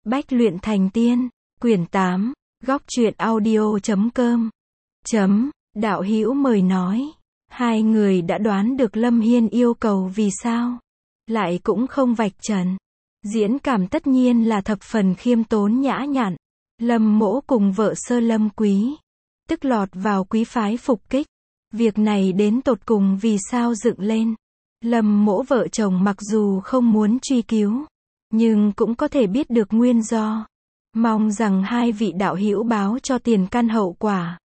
Bách luyện thành tiên, quyển 8, góc truyện audio.com. Đạo hữu mời nói. Hai người đã đoán được Lâm Hiên yêu cầu vì sao, lại cũng không vạch trần. Diễn cảm tất nhiên là thập phần khiêm tốn nhã nhặn. Lâm Mỗ cùng vợ Sơ Lâm Quý, tức lọt vào quý phái phục kích. Việc này đến tột cùng vì sao dựng lên. Lâm Mỗ vợ chồng mặc dù không muốn truy cứu, nhưng cũng có thể biết được nguyên do. Mong rằng hai vị đạo hữu báo cho tiền căn hậu quả.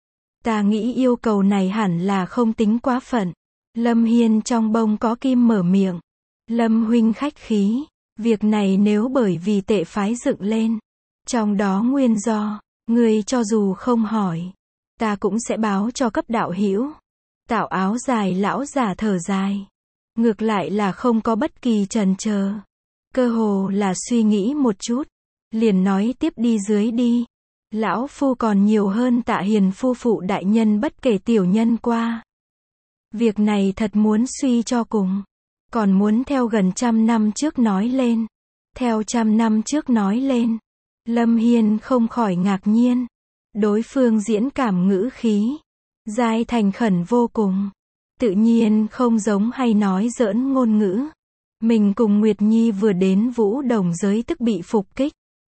Ta nghĩ yêu cầu này hẳn là không tính quá phận. Lâm Hiên trong bông có kim mở miệng. Lâm huynh khách khí, việc này nếu bởi vì tệ phái dựng lên, trong đó nguyên do, người cho dù không hỏi, ta cũng sẽ báo cho cấp đạo hữu. Tạo áo dài lão giả thở dài, ngược lại là không có bất kỳ chần chờ, cơ hồ là suy nghĩ một chút, liền nói tiếp đi dưới đi. Lão phu còn nhiều hơn Tạ Hiền phu phụ đại nhân bất kể tiểu nhân qua. Việc này thật muốn suy cho cùng, còn muốn theo gần 100 năm trước nói lên. Theo 100 năm trước nói lên, Lâm Hiên không khỏi ngạc nhiên. Đối phương diễn cảm ngữ khí, dai thành khẩn vô cùng, tự nhiên không giống hay nói giỡn ngôn ngữ. Mình cùng Nguyệt Nhi vừa đến Vũ Đồng giới tức bị phục kích,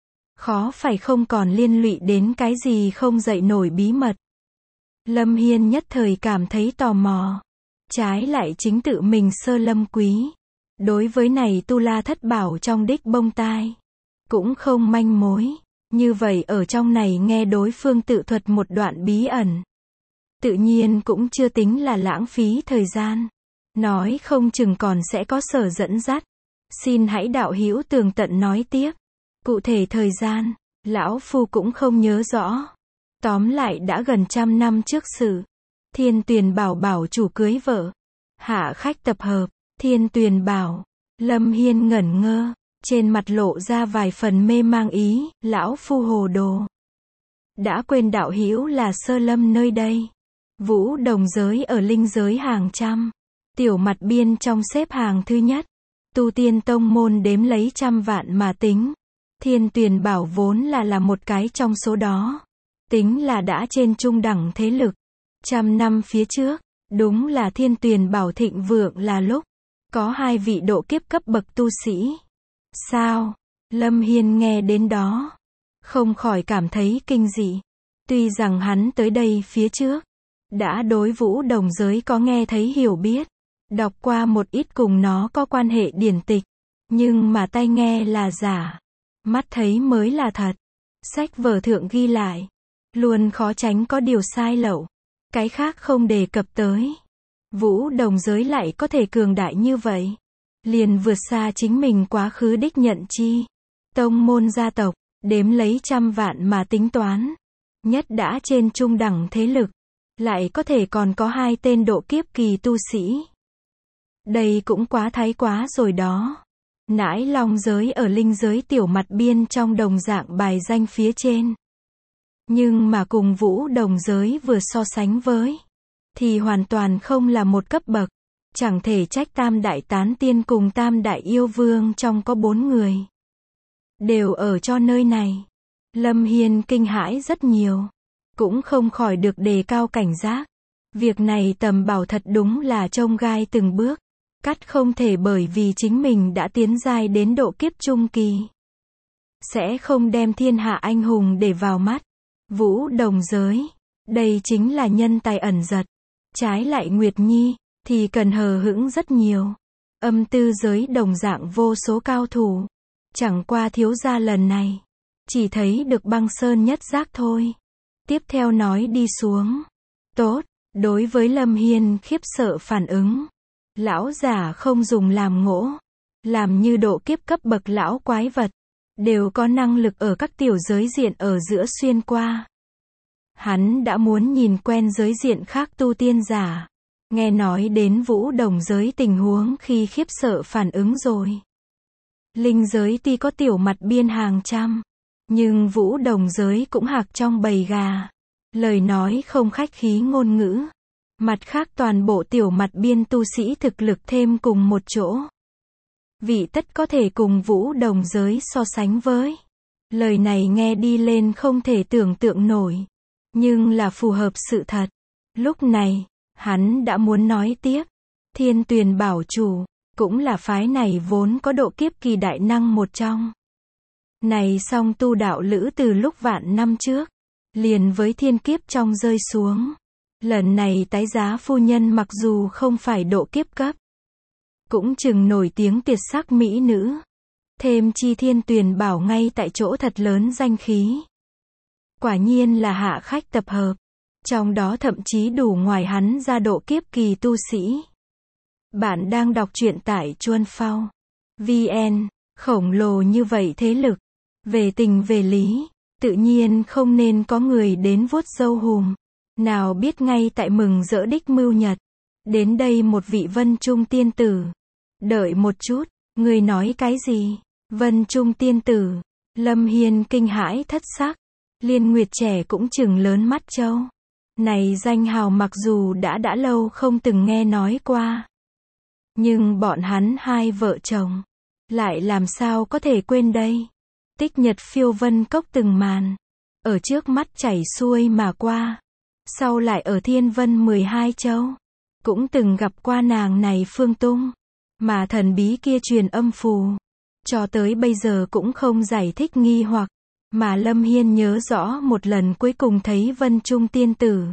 khó phải không còn liên lụy đến cái gì không dậy nổi bí mật. Lâm Hiên nhất thời cảm thấy tò mò. Trái lại chính tự mình Sơ Lâm Quý, đối với này tu la thất bảo trong đích bông tai, cũng không manh mối. Như vậy ở trong này nghe đối phương tự thuật một đoạn bí ẩn, tự nhiên cũng chưa tính là lãng phí thời gian. Nói không chừng còn sẽ có sở dẫn dắt. Xin hãy đạo hữu tường tận nói tiếp. Cụ thể thời gian, lão phu cũng không nhớ rõ. Tóm lại đã gần 100 năm trước sự. Thiên Tuyền bảo bảo chủ cưới vợ, hạ khách tập hợp. Thiên Tuyền bảo. Lâm Hiên ngẩn ngơ, trên mặt lộ ra vài phần mê mang ý. Lão phu hồ đồ, đã quên đạo hữu là Sơ Lâm nơi đây. Vũ Đồng giới ở linh giới hàng trăm, tiểu mặt biên trong xếp hàng thứ nhất. Tu tiên tông môn đếm lấy 100 vạn mà tính. Thiên Tuyền bảo vốn là một cái trong số đó, tính là đã trên trung đẳng thế lực. 100 năm phía trước, đúng là Thiên Tuyền bảo thịnh vượng là lúc có hai vị độ kiếp cấp bậc tu sĩ. Sao? Lâm Hiên nghe đến đó, không khỏi cảm thấy kinh dị. Tuy rằng hắn tới đây phía trước, đã đối Vũ Đồng giới có nghe thấy hiểu biết, đọc qua một ít cùng nó có quan hệ điển tịch, nhưng mà tai nghe là giả, mắt thấy mới là thật. Sách vở thượng ghi lại, luôn khó tránh có điều sai lậu, cái khác không đề cập tới. Vũ Đồng giới lại có thể cường đại như vậy, liền vượt xa chính mình quá khứ đích nhận chi. Tông môn gia tộc, đếm lấy 100 vạn mà tính toán, nhất đã trên trung đẳng thế lực, lại có thể còn có 2 tên độ kiếp kỳ tu sĩ. Đây cũng quá thái quá rồi đó. Nãi Long giới ở linh giới tiểu mặt biên trong đồng dạng bài danh phía trên. Nhưng mà cùng Vũ Đồng giới vừa so sánh với, thì hoàn toàn không là một cấp bậc. Chẳng thể trách Tam Đại Tán Tiên cùng Tam Đại Yêu Vương trong có 4 người, đều ở cho nơi này. Lâm Hiên kinh hãi rất nhiều, cũng không khỏi được đề cao cảnh giác. Việc này tầm bảo thật đúng là chông gai từng bước. Cắt không thể bởi vì chính mình đã tiến giai đến độ kiếp trung kỳ, sẽ không đem thiên hạ anh hùng để vào mắt. Vũ Đồng giới, đây chính là nhân tài ẩn giật. Trái lại Nguyệt Nhi, thì cần hờ hững rất nhiều. Âm tư giới đồng dạng vô số cao thủ. Chẳng qua thiếu gia lần này, chỉ thấy được băng sơn nhất giác thôi. Tiếp theo nói đi xuống. Tốt, đối với Lâm Hiên khiếp sợ phản ứng, lão giả không dùng làm ngỗ, làm như độ kiếp cấp bậc lão quái vật, đều có năng lực ở các tiểu giới diện ở giữa xuyên qua. Hắn đã muốn nhìn quen giới diện khác tu tiên giả, nghe nói đến Vũ Đồng giới tình huống khi khiếp sợ phản ứng rồi. Linh giới tuy có tiểu mặt biên hàng trăm, nhưng Vũ Đồng giới cũng hạc trong bầy gà. Lời nói không khách khí ngôn ngữ. Mặt khác toàn bộ tiểu mặt biên tu sĩ thực lực thêm cùng một chỗ, vị tất có thể cùng Vũ Đồng giới so sánh với. Lời này nghe đi lên không thể tưởng tượng nổi, nhưng là phù hợp sự thật. Lúc này, hắn đã muốn nói tiếp. Thiên Tuyền Bảo Chủ, cũng là phái này vốn có độ kiếp kỳ đại năng một trong. Này song tu đạo lữ từ lúc vạn năm trước, liền với thiên kiếp trong rơi xuống. Lần này tái giá phu nhân mặc dù không phải độ kiếp cấp, cũng chừng nổi tiếng tuyệt sắc mỹ nữ. Thêm chi Thiên Tuyền Bảo ngay tại chỗ thật lớn danh khí. Quả nhiên là hạ khách tập hợp. Trong đó thậm chí đủ ngoài hắn ra độ kiếp kỳ tu sĩ. Bạn đang đọc truyện tại Chuân Phao VN, khổng lồ như vậy thế lực. Về tình về lý, tự nhiên không nên có người đến vuốt râu hùm. Nào biết ngay tại mừng giỗ đích mưu nhật. Đến đây một vị Vân Trung tiên tử. Đợi một chút, người nói cái gì? Vân Trung tiên tử. Lâm Hiên kinh hãi thất sắc. Liên Nguyệt trẻ cũng chừng lớn mắt trâu. Này danh hào mặc dù đã lâu không từng nghe nói qua. Nhưng bọn hắn hai vợ chồng, lại làm sao có thể quên đây. Tích nhật phiêu vân cốc từng màn. Ở trước mắt chảy xuôi mà qua. Sau lại ở thiên vân 12 châu. Cũng từng gặp qua nàng này phương tung. Mà thần bí kia truyền âm phù. Cho tới bây giờ cũng không giải thích nghi hoặc. Mà Lâm Hiên nhớ rõ một lần cuối cùng thấy Vân Trung tiên tử.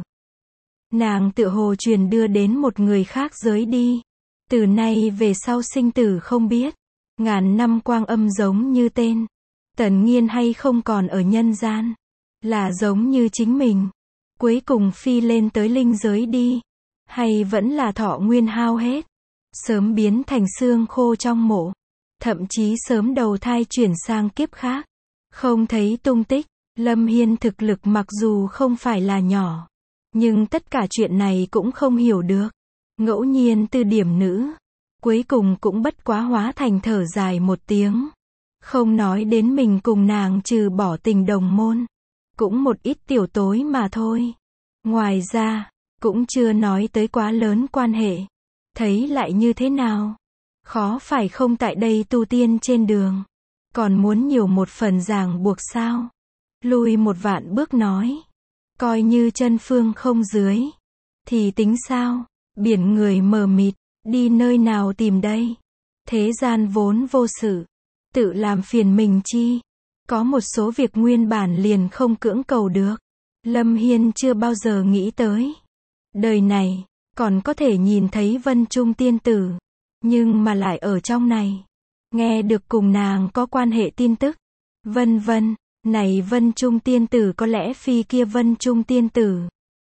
Nàng tựa hồ truyền đưa đến một người khác giới đi. Từ nay về sau sinh tử không biết. Ngàn năm quang âm giống như tên. Tần Nghiên hay không còn ở nhân gian. Là giống như chính mình. Cuối cùng phi lên tới linh giới đi. Hay vẫn là thọ nguyên hao hết. Sớm biến thành xương khô trong mộ. Thậm chí sớm đầu thai chuyển sang kiếp khác. Không thấy tung tích. Lâm Hiên thực lực mặc dù không phải là nhỏ. Nhưng tất cả chuyện này cũng không hiểu được. Ngẫu nhiên từ điểm nữ. Cuối cùng cũng bất quá hóa thành thở dài một tiếng. Không nói đến mình cùng nàng trừ bỏ tình đồng môn. Cũng một ít tiểu tối mà thôi. Ngoài ra, cũng chưa nói tới quá lớn quan hệ. Thấy lại như thế nào? Khó phải không tại đây tu tiên trên đường. Còn muốn nhiều một phần ràng buộc sao? Lùi một vạn bước nói. Coi như chân phương không dưới. Thì tính sao? Biển người mờ mịt. Đi nơi nào tìm đây? Thế gian vốn vô sự. Tự làm phiền mình chi? Có một số việc nguyên bản liền không cưỡng cầu được. Lâm Hiên chưa bao giờ nghĩ tới. Đời này, còn có thể nhìn thấy Vân Trung tiên tử. Nhưng mà lại ở trong này. Nghe được cùng nàng có quan hệ tin tức. Vân vân, này Vân Trung tiên tử có lẽ phi kia Vân Trung tiên tử.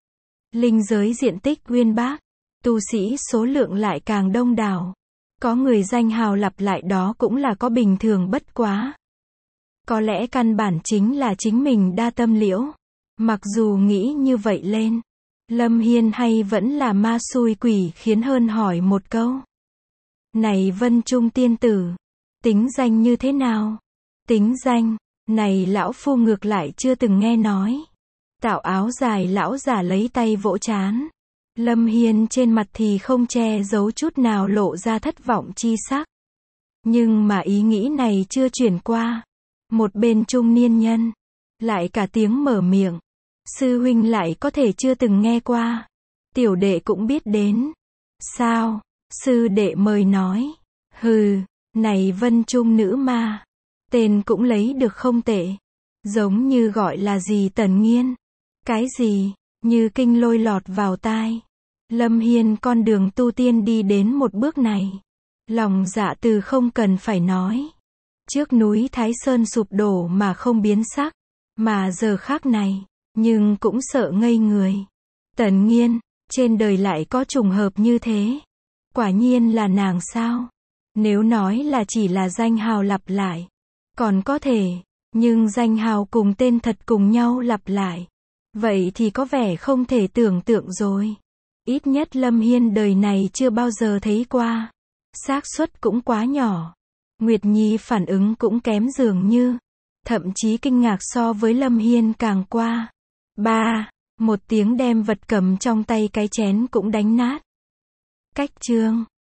Linh giới diện tích uyên bác. Tu sĩ số lượng lại càng đông đảo. Có người danh hào lặp lại đó cũng là có bình thường bất quá. Có lẽ căn bản chính là chính mình đa tâm liễu. Mặc dù nghĩ như vậy lên. Lâm Hiên hay vẫn là ma xui quỷ khiến hơn hỏi một câu. Này Vân Trung tiên tử. Tính danh như thế nào? Tính danh. Này lão phu ngược lại chưa từng nghe nói. Tạo áo dài lão giả lấy tay vỗ trán. Lâm Hiên trên mặt thì không che giấu chút nào lộ ra thất vọng chi sắc. Nhưng mà ý nghĩ này chưa chuyển qua. Một bên trung niên nhân. Lại cả tiếng mở miệng. Sư huynh lại có thể chưa từng nghe qua. Tiểu đệ cũng biết đến. Sao? Sư đệ mời nói. Hừ, này Vân Trung nữ ma. Tên cũng lấy được không tệ. Giống như gọi là gì Tần Nghiên. Cái gì? Như kinh lôi lọt vào tai. Lâm Hiên con đường tu tiên đi đến một bước này. Lòng dạ từ không cần phải nói. Trước núi Thái Sơn sụp đổ mà không biến sắc. Mà giờ khác này, nhưng cũng sợ ngây người. Tần Nghiên, trên đời lại có trùng hợp như thế. Quả nhiên là nàng sao? Nếu nói là chỉ là danh hào lặp lại. Còn có thể, nhưng danh hào cùng tên thật cùng nhau lặp lại. Vậy thì có vẻ không thể tưởng tượng rồi. Ít nhất Lâm Hiên đời này chưa bao giờ thấy qua. Xác suất cũng quá nhỏ. Nguyệt Nhi phản ứng cũng kém dường như. Thậm chí kinh ngạc so với Lâm Hiên càng qua. Một tiếng đem vật cầm trong tay cái chén cũng đánh nát. Cách chương